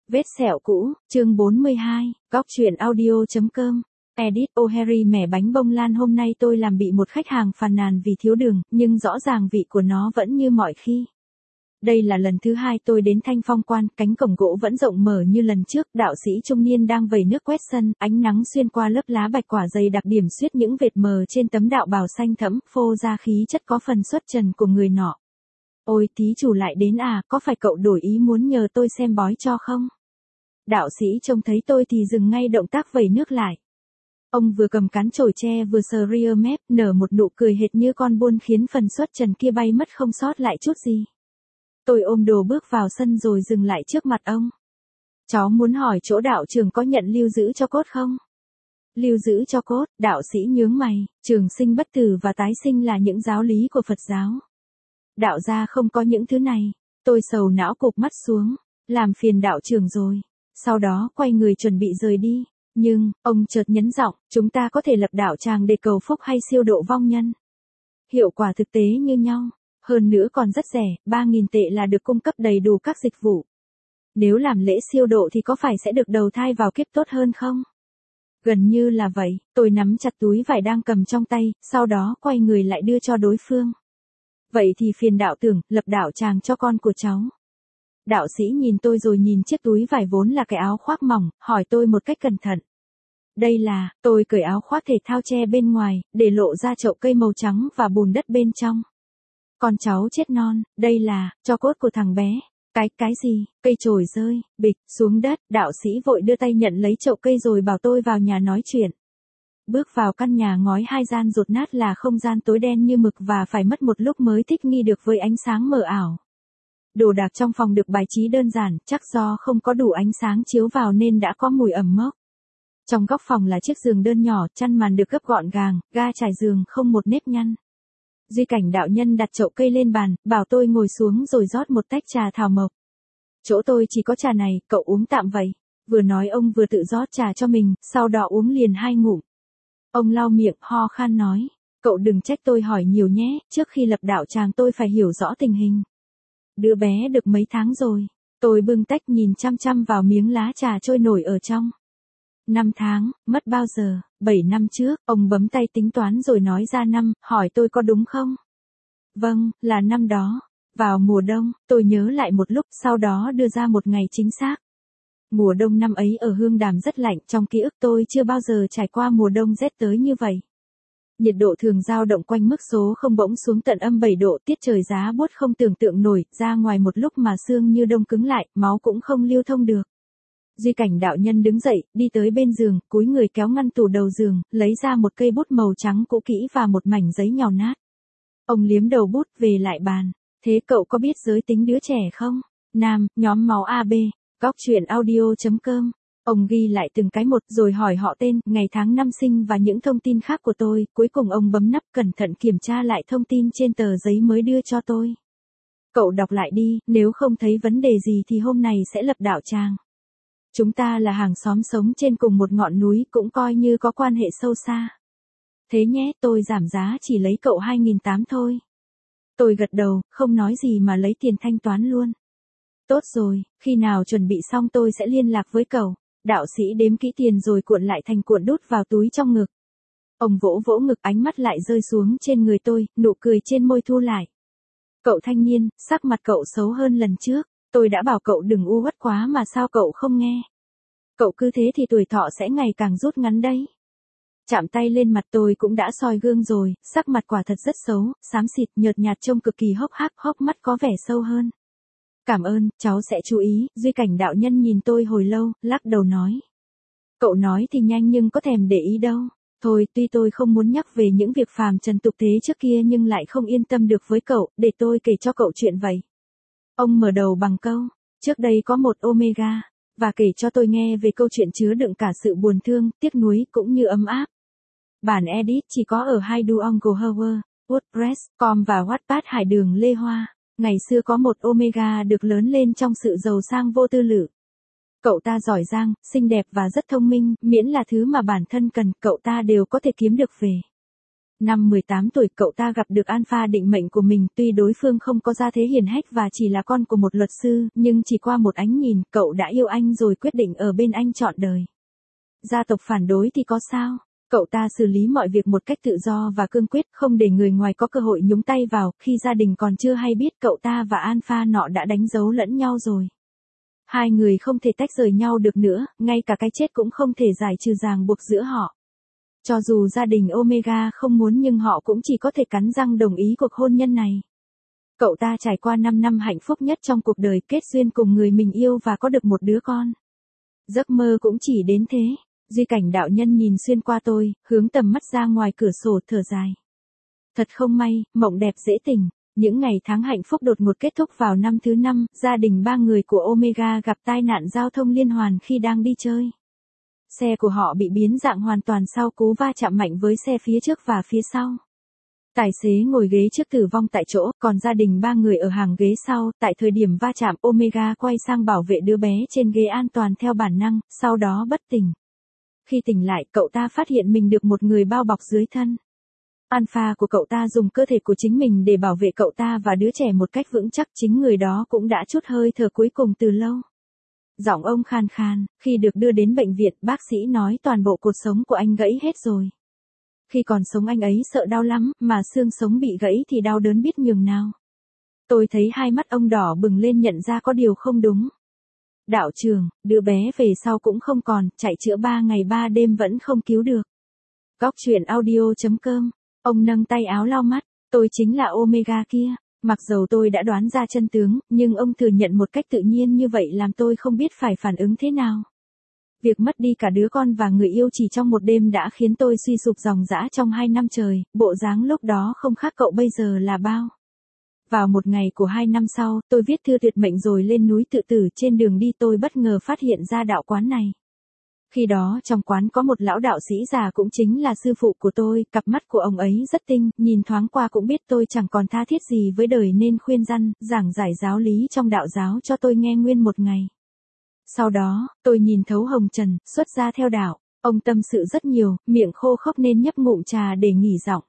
Vết sẹo cũ, chương 42, góc truyện audio.com. Edit O'Harry mẻ bánh bông lan hôm nay tôi làm bị một khách hàng phàn nàn vì thiếu đường, nhưng rõ ràng vị của nó vẫn như mọi khi. Đây là lần thứ hai tôi đến Thanh Phong Quan, cánh cổng gỗ vẫn rộng mở như lần trước, đạo sĩ trung niên đang vẩy nước quét sân, ánh nắng xuyên qua lớp lá bạch quả dày đặc điểm xuyết những vệt mờ trên tấm đạo bào xanh thẫm, phô ra khí chất có phần xuất trần của người nọ. Ôi, thí chủ lại đến à, có phải cậu đổi ý muốn nhờ tôi xem bói cho không? Đạo sĩ trông thấy tôi thì dừng ngay động tác vẩy nước lại. Ông vừa cầm cán chổi tre vừa sờ ria mép, nở một nụ cười hệt như con buôn khiến phần xuất trần kia bay mất không sót lại chút gì. Tôi ôm đồ bước vào sân rồi dừng lại trước mặt ông. Cháu muốn hỏi chỗ đạo trưởng có nhận lưu giữ cho cốt không? Lưu giữ cho cốt, đạo sĩ nhướng mày, trường sinh bất tử và tái sinh là những giáo lý của Phật giáo. Đạo gia không có những thứ này. Tôi sầu não cụp mắt xuống, làm phiền đạo trưởng rồi. Sau đó quay người chuẩn bị rời đi. Nhưng, ông chợt nhấn giọng, chúng ta có thể lập đạo tràng để cầu phúc hay siêu độ vong nhân. Hiệu quả thực tế như nhau. Hơn nữa còn rất rẻ, 3.000 tệ là được cung cấp đầy đủ các dịch vụ. Nếu làm lễ siêu độ thì có phải sẽ được đầu thai vào kiếp tốt hơn không? Gần như là vậy, tôi nắm chặt túi vải đang cầm trong tay, sau đó quay người lại đưa cho đối phương. Vậy thì phiền đạo trưởng, lập đạo tràng cho con của cháu. Đạo sĩ nhìn tôi rồi nhìn chiếc túi vải vốn là cái áo khoác mỏng, hỏi tôi một cách cẩn thận. Đây là, tôi cởi áo khoác thể thao che bên ngoài, để lộ ra chậu cây màu trắng và bùn đất bên trong. Con cháu chết non, đây là, tro cốt của thằng bé. Cái gì, cây chổi rơi, bịch, xuống đất, đạo sĩ vội đưa tay nhận lấy chậu cây rồi bảo tôi vào nhà nói chuyện. Bước vào căn nhà ngói 2 gian dột nát là không gian tối đen như mực và phải mất một lúc mới thích nghi được với ánh sáng mờ ảo. Đồ đạc trong phòng được bài trí đơn giản, chắc do không có đủ ánh sáng chiếu vào nên đã có mùi ẩm mốc. Trong góc phòng là chiếc giường đơn nhỏ, chăn màn được gấp gọn gàng, ga trải giường không một nếp nhăn. Duy Cảnh đạo nhân đặt chậu cây lên bàn, bảo tôi ngồi xuống rồi rót một tách trà thảo mộc. Chỗ tôi chỉ có trà này, cậu uống tạm vậy. Vừa nói ông vừa tự rót trà cho mình, sau đó uống liền 2 ngụm. Ông lau miệng, ho khan nói, cậu đừng trách tôi hỏi nhiều nhé, trước khi lập đạo tràng tôi phải hiểu rõ tình hình. Đứa bé được mấy tháng rồi? Tôi bưng tách nhìn chăm chăm vào miếng lá trà trôi nổi ở trong. 5 tháng, mất bao giờ? 7 năm trước, ông bấm tay tính toán rồi nói ra năm, hỏi tôi có đúng không? Vâng, là năm đó. Vào mùa đông, tôi nhớ lại một lúc, sau đó đưa ra một ngày chính xác. Mùa đông năm ấy ở Hương Đàm rất lạnh, trong ký ức tôi chưa bao giờ trải qua mùa đông rét tới như vậy. Nhiệt độ thường dao động quanh mức số không bỗng xuống tận âm 7 độ, tiết trời giá buốt không tưởng tượng nổi, ra ngoài một lúc mà xương như đông cứng lại, máu cũng không lưu thông được. Duy Cảnh đạo nhân đứng dậy, đi tới bên giường, cúi người kéo ngăn tủ đầu giường, lấy ra một cây bút màu trắng cũ kỹ và một mảnh giấy nhàu nát. Ông liếm đầu bút về lại bàn. Thế cậu có biết giới tính đứa trẻ không? Nam, nhóm máu AB, góc truyện audio.com. Ông ghi lại từng cái một rồi hỏi họ tên, ngày tháng năm sinh và những thông tin khác của tôi, cuối cùng ông bấm nắp cẩn thận kiểm tra lại thông tin trên tờ giấy mới đưa cho tôi. Cậu đọc lại đi, nếu không thấy vấn đề gì thì hôm này sẽ lập đạo tràng. Chúng ta là hàng xóm sống trên cùng một ngọn núi, cũng coi như có quan hệ sâu xa. Thế nhé, tôi giảm giá chỉ lấy cậu 2.800 thôi. Tôi gật đầu, không nói gì mà lấy tiền thanh toán luôn. Tốt rồi, khi nào chuẩn bị xong tôi sẽ liên lạc với cậu. Đạo sĩ đếm kỹ tiền rồi cuộn lại thành cuộn đút vào túi trong ngực. Ông vỗ vỗ ngực, ánh mắt lại rơi xuống trên người tôi, nụ cười trên môi thu lại. Cậu thanh niên, sắc mặt cậu xấu hơn lần trước. Tôi đã bảo cậu đừng u uất quá mà sao cậu không nghe. Cậu cứ thế thì tuổi thọ sẽ ngày càng rút ngắn đấy. Chạm tay lên mặt tôi cũng đã soi gương rồi, sắc mặt quả thật rất xấu, xám xịt, nhợt nhạt trông cực kỳ hốc hác, hốc mắt có vẻ sâu hơn. Cảm ơn, cháu sẽ chú ý. Duy Cảnh đạo nhân nhìn tôi hồi lâu, lắc đầu nói. Cậu nói thì nhanh nhưng có thèm để ý đâu. Thôi, tuy tôi không muốn nhắc về những việc phàm trần tục thế trước kia nhưng lại không yên tâm được với cậu, để tôi kể cho cậu chuyện vậy. Ông mở đầu bằng câu, trước đây có một Omega, và kể cho tôi nghe về câu chuyện chứa đựng cả sự buồn thương, tiếc nuối cũng như ấm áp. Bản edit chỉ có ở Hideongo WordPress.com và Wattpad Hải Đường Lê Hoa. Ngày xưa có một Omega được lớn lên trong sự giàu sang vô tư lự. Cậu ta giỏi giang, xinh đẹp và rất thông minh, miễn là thứ mà bản thân cần, cậu ta đều có thể kiếm được về. Năm 18 tuổi cậu ta gặp được Alpha định mệnh của mình, tuy đối phương không có gia thế hiển hách và chỉ là con của một luật sư, nhưng chỉ qua một ánh nhìn, cậu đã yêu anh rồi quyết định ở bên anh trọn đời. Gia tộc phản đối thì có sao? Cậu ta xử lý mọi việc một cách tự do và cương quyết, không để người ngoài có cơ hội nhúng tay vào, khi gia đình còn chưa hay biết cậu ta và Alpha nọ đã đánh dấu lẫn nhau rồi. Hai người không thể tách rời nhau được nữa, ngay cả cái chết cũng không thể giải trừ ràng buộc giữa họ. Cho dù gia đình Omega không muốn nhưng họ cũng chỉ có thể cắn răng đồng ý cuộc hôn nhân này. Cậu ta trải qua 5 năm hạnh phúc nhất trong cuộc đời, kết duyên cùng người mình yêu và có được một đứa con. Giấc mơ cũng chỉ đến thế. Duy Cảnh đạo nhân nhìn xuyên qua tôi, hướng tầm mắt ra ngoài cửa sổ thở dài. Thật không may, mộng đẹp dễ tỉnh. Những ngày tháng hạnh phúc đột ngột kết thúc vào năm thứ 5, gia đình 3 người của Omega gặp tai nạn giao thông liên hoàn khi đang đi chơi. Xe của họ bị biến dạng hoàn toàn sau cú va chạm mạnh với xe phía trước và phía sau. Tài xế ngồi ghế trước tử vong tại chỗ, còn gia đình 3 người ở hàng ghế sau. Tại thời điểm va chạm, Omega quay sang bảo vệ đứa bé trên ghế an toàn theo bản năng, sau đó bất tỉnh. Khi tỉnh lại, cậu ta phát hiện mình được một người bao bọc dưới thân. Alpha của cậu ta dùng cơ thể của chính mình để bảo vệ cậu ta và đứa trẻ một cách vững chắc, chính người đó cũng đã trút hơi thở cuối cùng từ lâu. Giọng ông khàn khàn, khi được đưa đến bệnh viện, bác sĩ nói toàn bộ cột sống của anh gãy hết rồi. Khi còn sống anh ấy sợ đau lắm, mà xương sống bị gãy thì đau đớn biết nhường nào. Tôi thấy hai mắt ông đỏ bừng lên, nhận ra có điều không đúng. Đạo trưởng, đứa bé về sau cũng không còn, chạy chữa 3 ngày 3 đêm vẫn không cứu được. Góc truyện audio.com. Ông nâng tay áo lau mắt, tôi chính là Omega kia. Mặc dầu tôi đã đoán ra chân tướng, nhưng ông thừa nhận một cách tự nhiên như vậy làm tôi không biết phải phản ứng thế nào. Việc mất đi cả đứa con và người yêu chỉ trong một đêm đã khiến tôi suy sụp ròng rã trong 2 năm trời, bộ dáng lúc đó không khác cậu bây giờ là bao. Vào một ngày của 2 năm sau, tôi viết thư tuyệt mệnh rồi lên núi tự tử. Trên đường đi tôi bất ngờ phát hiện ra đạo quán này. Khi đó trong quán có một lão đạo sĩ già cũng chính là sư phụ của tôi, cặp mắt của ông ấy rất tinh, nhìn thoáng qua cũng biết tôi chẳng còn tha thiết gì với đời nên khuyên răn, giảng giải giáo lý trong đạo giáo cho tôi nghe nguyên một ngày. Sau đó, tôi nhìn thấu hồng trần, xuất gia theo đạo. Ông tâm sự rất nhiều, miệng khô khốc nên nhấp ngụm trà để nghỉ giọng.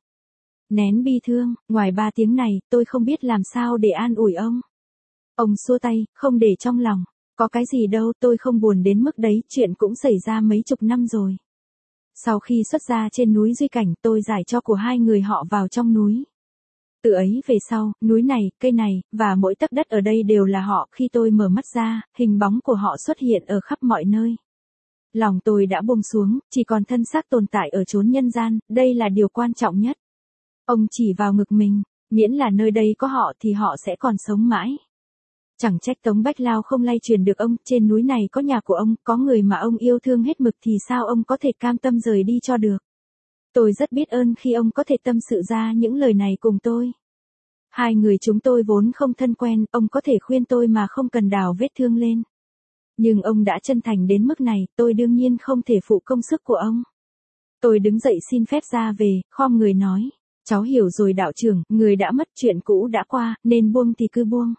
Nén bi thương, ngoài 3 tiếng này, tôi không biết làm sao để an ủi ông. Ông xua tay, không để trong lòng. Có cái gì đâu, tôi không buồn đến mức đấy, chuyện cũng xảy ra mấy chục năm rồi. Sau khi xuất gia trên núi Duy Cảnh, tôi giải cho của 2 người họ vào trong núi. Từ ấy về sau, núi này, cây này, và mỗi tấc đất ở đây đều là họ. Khi tôi mở mắt ra, hình bóng của họ xuất hiện ở khắp mọi nơi. Lòng tôi đã buông xuống, chỉ còn thân xác tồn tại ở chốn nhân gian, đây là điều quan trọng nhất. Ông chỉ vào ngực mình, miễn là nơi đây có họ thì họ sẽ còn sống mãi. Chẳng trách Tống Bách Lao không lay truyền được ông, trên núi này có nhà của ông, có người mà ông yêu thương hết mực thì sao ông có thể cam tâm rời đi cho được. Tôi rất biết ơn khi ông có thể tâm sự ra những lời này cùng tôi. 2 người chúng tôi vốn không thân quen, ông có thể khuyên tôi mà không cần đào vết thương lên. Nhưng ông đã chân thành đến mức này, tôi đương nhiên không thể phụ công sức của ông. Tôi đứng dậy xin phép ra về, khom người nói. Cháu hiểu rồi đạo trưởng, người đã mất, chuyện cũ đã qua, nên buông thì cứ buông.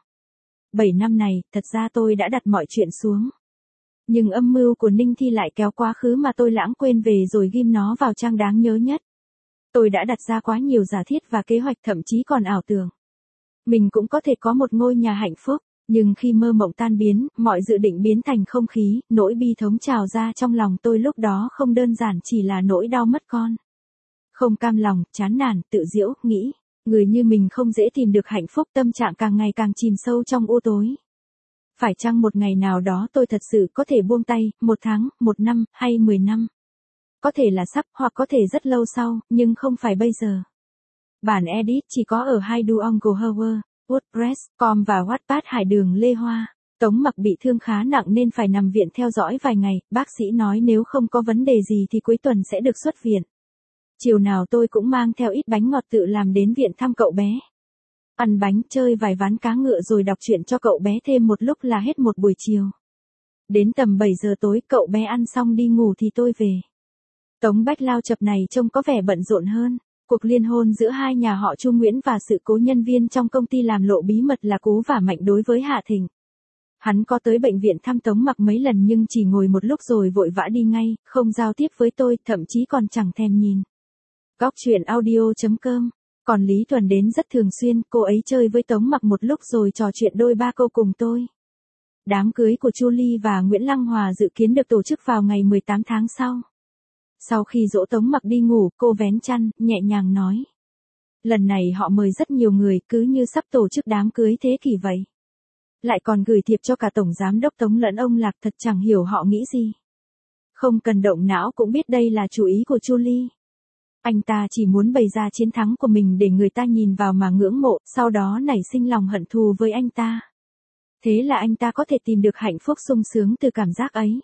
7 năm này, thật ra tôi đã đặt mọi chuyện xuống. Nhưng âm mưu của Ninh Thi lại kéo quá khứ mà tôi lãng quên về rồi ghim nó vào trang đáng nhớ nhất. Tôi đã đặt ra quá nhiều giả thiết và kế hoạch, thậm chí còn ảo tưởng. Mình cũng có thể có một ngôi nhà hạnh phúc, nhưng khi mơ mộng tan biến, mọi dự định biến thành không khí, nỗi bi thống trào ra trong lòng tôi lúc đó không đơn giản chỉ là nỗi đau mất con. Không cam lòng, chán nản, tự giễu, nghĩ, người như mình không dễ tìm được hạnh phúc, tâm trạng càng ngày càng chìm sâu trong u tối. Phải chăng một ngày nào đó tôi thật sự có thể buông tay, 1 tháng, 1 năm, hay 10 năm? Có thể là sắp, hoặc có thể rất lâu sau, nhưng không phải bây giờ. Bản edit chỉ có ở Haiduongohower, WordPress.com và Wattpad Hải Đường Lê Hoa. Tống Mặc bị thương khá nặng nên phải nằm viện theo dõi vài ngày, bác sĩ nói nếu không có vấn đề gì thì cuối tuần sẽ được xuất viện. Chiều nào tôi cũng mang theo ít bánh ngọt tự làm đến viện thăm cậu bé. Ăn bánh, chơi vài ván cá ngựa rồi đọc truyện cho cậu bé thêm một lúc là hết một buổi chiều. Đến tầm 7 giờ tối cậu bé ăn xong đi ngủ thì tôi về. Tống Bách Lao chập này trông có vẻ bận rộn hơn. Cuộc liên hôn giữa hai nhà họ Chu Nguyễn và sự cố nhân viên trong công ty làm lộ bí mật là Cú và Mạnh đối với Hạ Thịnh. Hắn có tới bệnh viện thăm Tống Mặc mấy lần nhưng chỉ ngồi một lúc rồi vội vã đi ngay, không giao tiếp với tôi, thậm chí còn chẳng thèm nhìn. Góc truyện audio.com. Còn Lý Tuần đến rất thường xuyên, cô ấy chơi với Tống Mặc một lúc rồi trò chuyện đôi ba câu cùng tôi. Đám cưới của Chu Ly và Nguyễn Lăng Hòa dự kiến được tổ chức vào ngày 18 tháng sau. Sau khi dỗ Tống Mặc đi ngủ, cô vén chăn, nhẹ nhàng nói. Lần này họ mời rất nhiều người, cứ như sắp tổ chức đám cưới thế kỷ vậy. Lại còn gửi thiệp cho cả Tổng Giám đốc Tống lẫn ông Lạc, thật chẳng hiểu họ nghĩ gì. Không cần động não cũng biết đây là chủ ý của Chu Ly. Anh ta chỉ muốn bày ra chiến thắng của mình để người ta nhìn vào mà ngưỡng mộ, sau đó nảy sinh lòng hận thù với anh ta. Thế là anh ta có thể tìm được hạnh phúc sung sướng từ cảm giác ấy.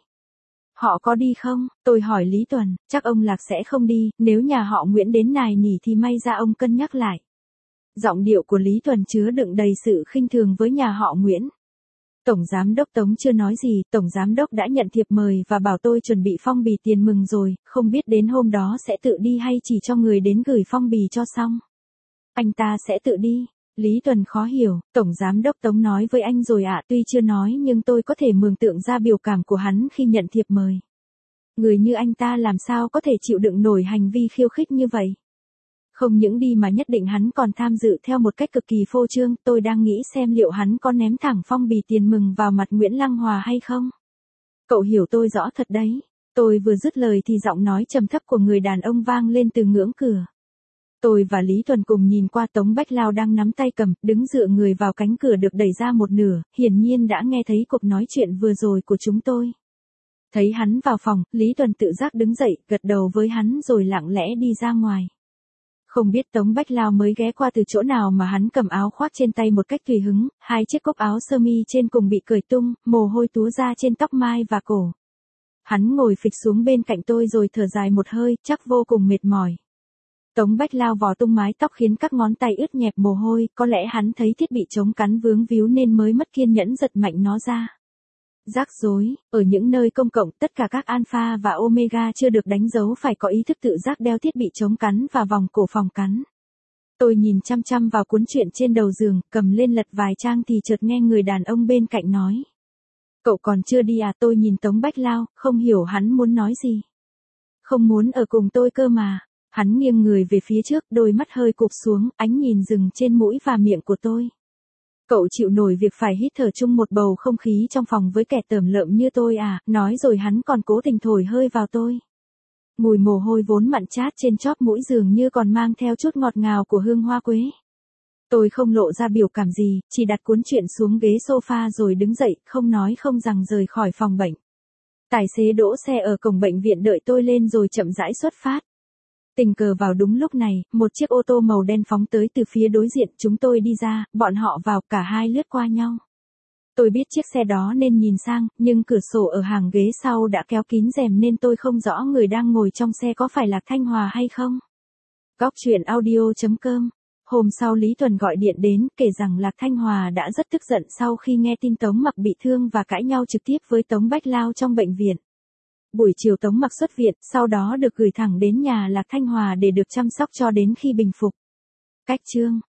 Họ có đi không? Tôi hỏi Lý Tuần, chắc ông Lạc sẽ không đi, nếu nhà họ Nguyễn đến nài nỉ thì may ra ông cân nhắc lại. Giọng điệu của Lý Tuần chứa đựng đầy sự khinh thường với nhà họ Nguyễn. Tổng Giám đốc Tống chưa nói gì, Tổng Giám đốc đã nhận thiệp mời và bảo tôi chuẩn bị phong bì tiền mừng rồi, không biết đến hôm đó sẽ tự đi hay chỉ cho người đến gửi phong bì cho xong. Anh ta sẽ tự đi. Lý Tuần khó hiểu, Tổng Giám đốc Tống nói với anh rồi ạ, tuy chưa nói nhưng tôi có thể mường tượng ra biểu cảm của hắn khi nhận thiệp mời. Người như anh ta làm sao có thể chịu đựng nổi hành vi khiêu khích như vậy? Không những đi mà nhất định hắn còn tham dự theo một cách cực kỳ phô trương, tôi đang nghĩ xem liệu hắn có ném thẳng phong bì tiền mừng vào mặt Nguyễn Lăng Hòa hay không? Cậu hiểu tôi rõ thật đấy. Tôi vừa dứt lời thì giọng nói trầm thấp của người đàn ông vang lên từ ngưỡng cửa. Tôi và Lý Tuần cùng nhìn qua Tống Bách Lao đang nắm tay cầm, đứng dựa người vào cánh cửa được đẩy ra một nửa, hiển nhiên đã nghe thấy cuộc nói chuyện vừa rồi của chúng tôi. Thấy hắn vào phòng, Lý Tuần tự giác đứng dậy, gật đầu với hắn rồi lặng lẽ đi ra ngoài. Không biết Tống Bách Lao mới ghé qua từ chỗ nào mà hắn cầm áo khoác trên tay một cách tùy hứng, hai chiếc cúc áo sơ mi trên cùng bị cởi tung, mồ hôi túa ra trên tóc mai và cổ. Hắn ngồi phịch xuống bên cạnh tôi rồi thở dài một hơi, chắc vô cùng mệt mỏi. Tống Bách Lao vò tung mái tóc khiến các ngón tay ướt nhẹp mồ hôi, có lẽ hắn thấy thiết bị chống cắn vướng víu nên mới mất kiên nhẫn giật mạnh nó ra. Rắc rối, ở những nơi công cộng tất cả các alpha và omega chưa được đánh dấu phải có ý thức tự giác đeo thiết bị chống cắn và vòng cổ phòng cắn. Tôi nhìn chăm chăm vào cuốn truyện trên đầu giường, cầm lên lật vài trang thì chợt nghe người đàn ông bên cạnh nói. Cậu còn chưa đi à? Tôi nhìn Tống Bách Lao, không hiểu hắn muốn nói gì. Không muốn ở cùng tôi cơ mà. Hắn nghiêng người về phía trước, đôi mắt hơi cụp xuống, ánh nhìn dừng trên mũi và miệng của tôi. Cậu chịu nổi việc phải hít thở chung một bầu không khí trong phòng với kẻ tởm lợm như tôi à? Nói rồi hắn còn cố tình thổi hơi vào tôi. Mùi mồ hôi vốn mặn chát trên chóp mũi dường như còn mang theo chút ngọt ngào của hương hoa quế. Tôi không lộ ra biểu cảm gì, chỉ đặt cuốn truyện xuống ghế sofa rồi đứng dậy, không nói không rằng rời khỏi phòng bệnh. Tài xế đỗ xe ở cổng bệnh viện đợi tôi lên rồi chậm rãi xuất phát. Tình cờ vào đúng lúc này, một chiếc ô tô màu đen phóng tới từ phía đối diện, chúng tôi đi ra, bọn họ vào, cả hai lướt qua nhau. Tôi biết chiếc xe đó nên nhìn sang, nhưng cửa sổ ở hàng ghế sau đã kéo kín rèm nên tôi không rõ người đang ngồi trong xe có phải Lạc Thanh Hòa hay không. Góc truyện audio.com. Hôm sau Lý Tuần gọi điện đến, kể rằng Lạc Thanh Hòa đã rất tức giận sau khi nghe tin Tống Mặc bị thương và cãi nhau trực tiếp với Tống Bách Lao trong bệnh viện. Buổi chiều Tống Mặc xuất viện, sau đó được gửi thẳng đến nhà Lạc Thanh Hòa để được chăm sóc cho đến khi bình phục. Cách chương